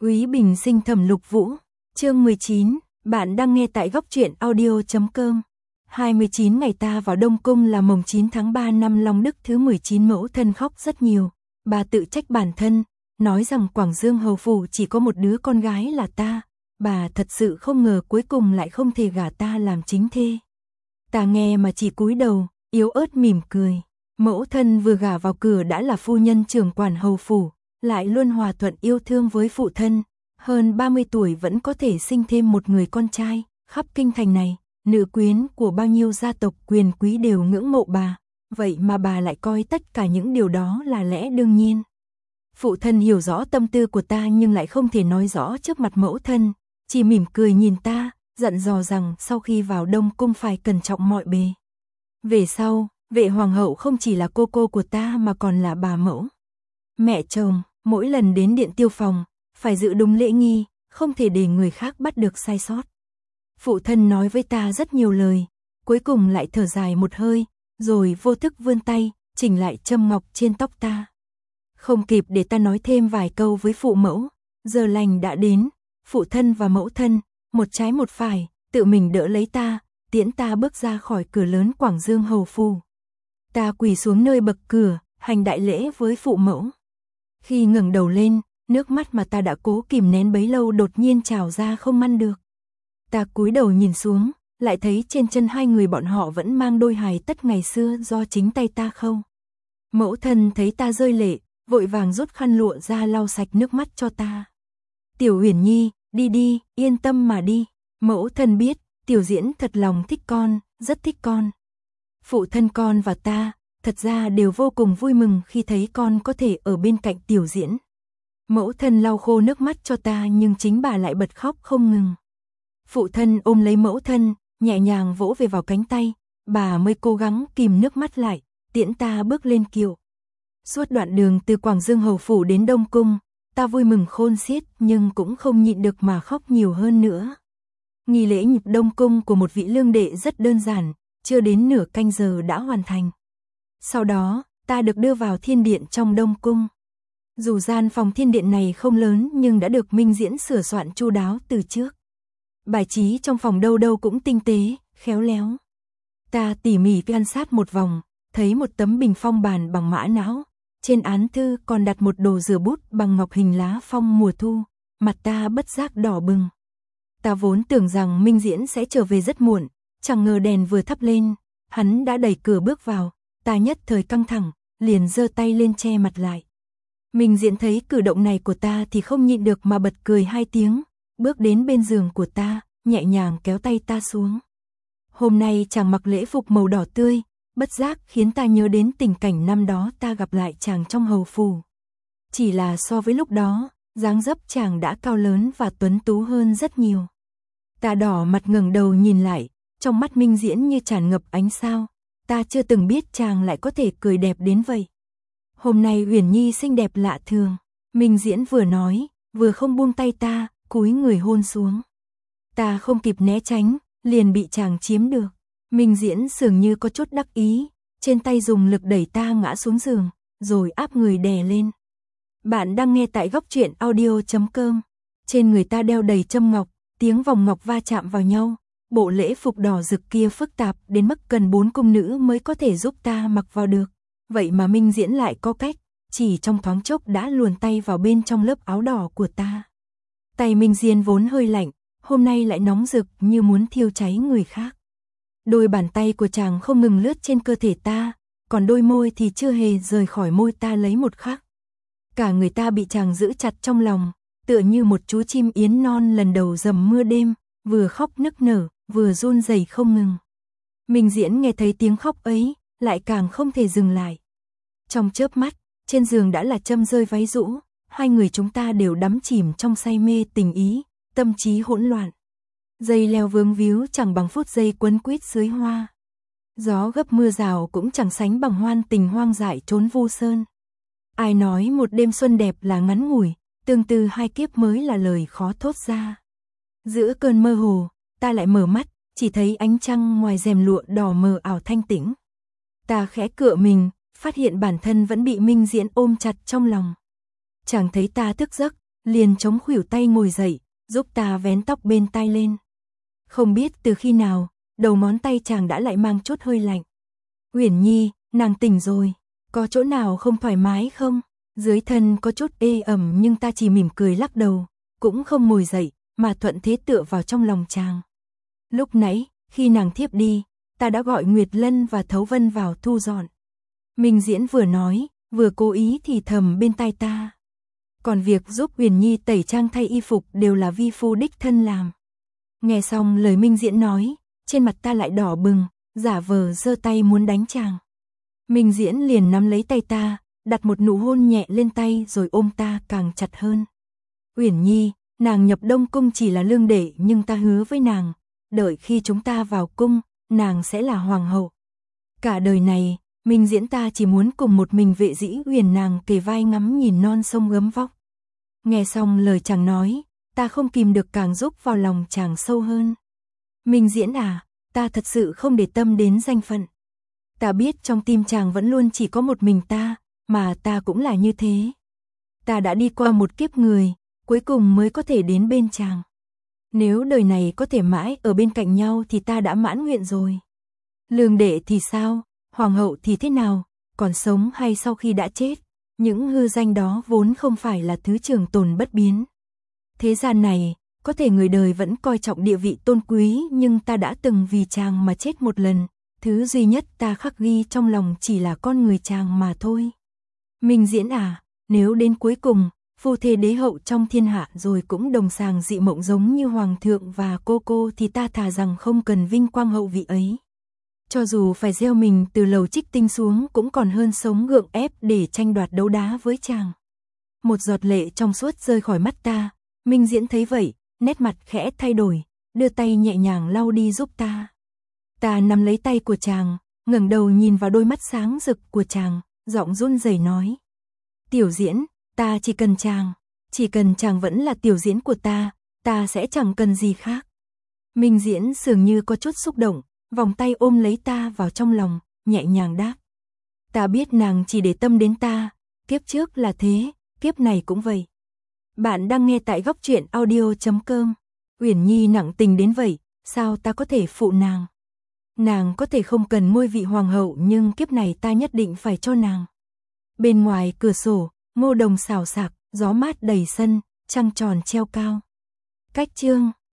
Quý Bình sinh Thẩm Lục Vũ, chương 19, bạn đang nghe tại góc truyện audio.com. 29 ngày ta vào Đông Cung là mồng 9 tháng 3 năm Long Đức thứ 19, mẫu thân khóc rất nhiều. Bà tự trách bản thân, nói rằng Quảng Dương hầu phủ chỉ có một đứa con gái là ta. Bà thật sự không ngờ cuối cùng lại không thể gả ta làm chính thê. Ta nghe mà chỉ cúi đầu, yếu ớt mỉm cười. Mẫu thân vừa gả vào cửa đã là phu nhân trưởng quản hầu phủ, lại luôn hòa thuận yêu thương với phụ thân. Hơn 30 tuổi vẫn có thể sinh thêm một người con trai. Khắp kinh thành này, nữ quyến của bao nhiêu gia tộc quyền quý đều ngưỡng mộ bà. Vậy mà bà lại coi tất cả những điều đó là lẽ đương nhiên. Phụ thân hiểu rõ tâm tư của ta nhưng lại không thể nói rõ trước mặt mẫu thân. Chỉ mỉm cười nhìn ta, dặn dò rằng sau khi vào Đông Cung phải cẩn trọng mọi bề. Về sau, Vệ hoàng hậu không chỉ là cô của ta mà còn là bà mẫu. Mẹ chồng, mỗi lần đến điện tiêu phòng, phải giữ đúng lễ nghi, không thể để người khác bắt được sai sót. Phụ thân nói với ta rất nhiều lời, cuối cùng lại thở dài một hơi, rồi vô thức vươn tay, chỉnh lại châm ngọc trên tóc ta. Không kịp để ta nói thêm vài câu với phụ mẫu, giờ lành đã đến, phụ thân và mẫu thân, một trái một phải, tự mình đỡ lấy ta, tiễn ta bước ra khỏi cửa lớn Quảng Dương hầu phủ. Ta quỳ xuống nơi bậc cửa, hành đại lễ với phụ mẫu. Khi ngẩng đầu lên, nước mắt mà ta đã cố kìm nén bấy lâu đột nhiên trào ra không ngăn được. Ta cúi đầu nhìn xuống, lại thấy trên chân hai người bọn họ vẫn mang đôi hài tất ngày xưa do chính tay ta khâu. Mẫu thân thấy ta rơi lệ, vội vàng rút khăn lụa ra lau sạch nước mắt cho ta. Tiểu Uyển Nhi, đi đi, yên tâm mà đi. Mẫu thân biết, Tiểu Diễn thật lòng thích con, rất thích con. Phụ thân con và ta, thật ra đều vô cùng vui mừng khi thấy con có thể ở bên cạnh Tiểu Diễn. Mẫu thân lau khô nước mắt cho ta nhưng chính bà lại bật khóc không ngừng. Phụ thân ôm lấy mẫu thân, nhẹ nhàng vỗ về vào cánh tay, bà mới cố gắng kìm nước mắt lại, tiễn ta bước lên kiệu. Suốt đoạn đường từ Quảng Dương hầu phủ đến Đông Cung, ta vui mừng khôn xiết nhưng cũng không nhịn được mà khóc nhiều hơn nữa. Nghi lễ nhập Đông Cung của một vị lương đệ rất đơn giản, chưa đến nửa canh giờ đã hoàn thành. Sau đó, ta được đưa vào thiên điện trong Đông Cung. Dù gian phòng thiên điện này không lớn nhưng đã được Minh Diễn sửa soạn chu đáo từ trước. Bài trí trong phòng đâu đâu cũng tinh tế, khéo léo. Ta tỉ mỉ quan sát một vòng, thấy một tấm bình phong bàn bằng mã não. Trên án thư còn đặt một đồ rửa bút bằng ngọc hình lá phong mùa thu. Mặt ta bất giác đỏ bừng. Ta vốn tưởng rằng Minh Diễn sẽ trở về rất muộn, chẳng ngờ đèn vừa thắp lên, hắn đã đẩy cửa bước vào. Ta nhất thời căng thẳng, liền giơ tay lên che mặt lại. Minh Diễn thấy cử động này của ta thì không nhịn được mà bật cười hai tiếng, bước đến bên giường của ta, nhẹ nhàng kéo tay ta xuống. Hôm nay chàng mặc lễ phục màu đỏ tươi, bất giác khiến ta nhớ đến tình cảnh năm đó ta gặp lại chàng trong hầu phủ. Chỉ là so với lúc đó, dáng dấp chàng đã cao lớn và tuấn tú hơn rất nhiều. Ta đỏ mặt ngẩng đầu nhìn lại, trong mắt Minh Diễn như tràn ngập ánh sao. Ta chưa từng biết chàng lại có thể cười đẹp đến vậy. Hôm nay Uyển Nhi xinh đẹp lạ thường. Minh Diễn vừa nói, vừa không buông tay ta, cúi người hôn xuống. Ta không kịp né tránh, liền bị chàng chiếm được. Minh Diễn dường như có chút đắc ý, trên tay dùng lực đẩy ta ngã xuống giường, rồi áp người đè lên. Bạn đang nghe tại góc truyện audio.com. Trên người ta đeo đầy châm ngọc, tiếng vòng ngọc va chạm vào nhau. Bộ lễ phục đỏ rực kia phức tạp đến mức cần 4 cung nữ mới có thể giúp ta mặc vào được. Vậy mà Minh Diễn lại có cách, chỉ trong thoáng chốc đã luồn tay vào bên trong lớp áo đỏ của ta. Tay Minh Diễn vốn hơi lạnh, hôm nay lại nóng rực như muốn thiêu cháy người khác. Đôi bàn tay của chàng không ngừng lướt trên cơ thể ta, còn đôi môi thì chưa hề rời khỏi môi ta lấy một khắc. Cả người ta bị chàng giữ chặt trong lòng, tựa như một chú chim yến non lần đầu dầm mưa đêm, vừa khóc nức nở, vừa run rẩy không ngừng. Minh Diễn nghe thấy tiếng khóc ấy, lại càng không thể dừng lại. Trong chớp mắt, trên giường đã là châm rơi váy rũ, hai người chúng ta đều đắm chìm trong say mê tình ý, tâm trí hỗn loạn. Dây leo vướng víu chẳng bằng phút giây quấn quýt dưới hoa. Gió gấp mưa rào cũng chẳng sánh bằng hoan tình hoang dại trốn vu sơn. Ai nói một đêm xuân đẹp là ngắn ngủi, tương tư hai kiếp mới là lời khó thốt ra. Giữa cơn mơ hồ, ta lại mở mắt, chỉ thấy ánh trăng ngoài rèm lụa đỏ mờ ảo thanh tĩnh. Ta khẽ cựa mình, phát hiện bản thân vẫn bị Minh Diễn ôm chặt trong lòng. Chàng thấy ta thức giấc, liền chống khuỷu tay ngồi dậy, giúp ta vén tóc bên tai lên. Không biết từ khi nào, đầu ngón tay chàng đã lại mang chút hơi lạnh. Uyển Nhi, nàng tỉnh rồi, có chỗ nào không thoải mái không? Dưới thân có chút ê ẩm nhưng ta chỉ mỉm cười lắc đầu, cũng không ngồi dậy, mà thuận thế tựa vào trong lòng chàng. Lúc nãy, khi nàng thiếp đi, ta đã gọi Nguyệt Lân và Thấu Vân vào thu dọn. Minh Diễn vừa nói, vừa cố ý thì thầm bên tai ta. Còn việc giúp Uyển Nhi tẩy trang thay y phục đều là vi phu đích thân làm. Nghe xong lời Minh Diễn nói, trên mặt ta lại đỏ bừng, giả vờ giơ tay muốn đánh chàng. Minh Diễn liền nắm lấy tay ta, đặt một nụ hôn nhẹ lên tay rồi ôm ta càng chặt hơn. Uyển Nhi, nàng nhập Đông Cung chỉ là lương đệ nhưng ta hứa với nàng, đợi khi chúng ta vào cung, nàng sẽ là hoàng hậu. Cả đời này, Minh Diễn ta chỉ muốn cùng một mình Vệ Dĩ Uyển nàng kề vai ngắm nhìn non sông gấm vóc. Nghe xong lời chàng nói, ta không kìm được càng rúc vào lòng chàng sâu hơn. Minh Diễn à, ta thật sự không để tâm đến danh phận. Ta biết trong tim chàng vẫn luôn chỉ có một mình ta, mà ta cũng là như thế. Ta đã đi qua một kiếp người, cuối cùng mới có thể đến bên chàng. Nếu đời này có thể mãi ở bên cạnh nhau thì ta đã mãn nguyện rồi. Lương đệ thì sao, hoàng hậu thì thế nào, còn sống hay sau khi đã chết, những hư danh đó vốn không phải là thứ trường tồn bất biến. Thế gian này, có thể người đời vẫn coi trọng địa vị tôn quý nhưng ta đã từng vì chàng mà chết một lần, thứ duy nhất ta khắc ghi trong lòng chỉ là con người chàng mà thôi. Minh Diễn à, nếu đến cuối cùng, phu thê đế hậu trong thiên hạ rồi cũng đồng sàng dị mộng giống như hoàng thượng và cô thì ta thà rằng không cần vinh quang hậu vị ấy. Cho dù phải gieo mình từ lầu Trích Tinh xuống cũng còn hơn sống gượng ép để tranh đoạt đấu đá với chàng. Một giọt lệ trong suốt rơi khỏi mắt ta, Minh Diễn thấy vậy, nét mặt khẽ thay đổi, đưa tay nhẹ nhàng lau đi giúp ta. Ta nắm lấy tay của chàng, ngẩng đầu nhìn vào đôi mắt sáng rực của chàng, giọng run rẩy nói. Tiểu Diễn, ta chỉ cần chàng vẫn là Tiểu Diễn của ta sẽ chẳng cần gì khác. Minh Diễn dường như có chút xúc động, vòng tay ôm lấy ta vào trong lòng, nhẹ nhàng đáp. Ta biết nàng chỉ để tâm đến ta, kiếp trước là thế, kiếp này cũng vậy. Bạn đang nghe tại góc truyện audio.com. Uyển Nhi nặng tình đến vậy, sao ta có thể phụ nàng? Nàng có thể không cần ngôi vị hoàng hậu nhưng kiếp này ta nhất định phải cho nàng. Bên ngoài cửa sổ, ngô đồng xào xạc, gió mát đầy sân, trăng tròn treo cao. Cách chương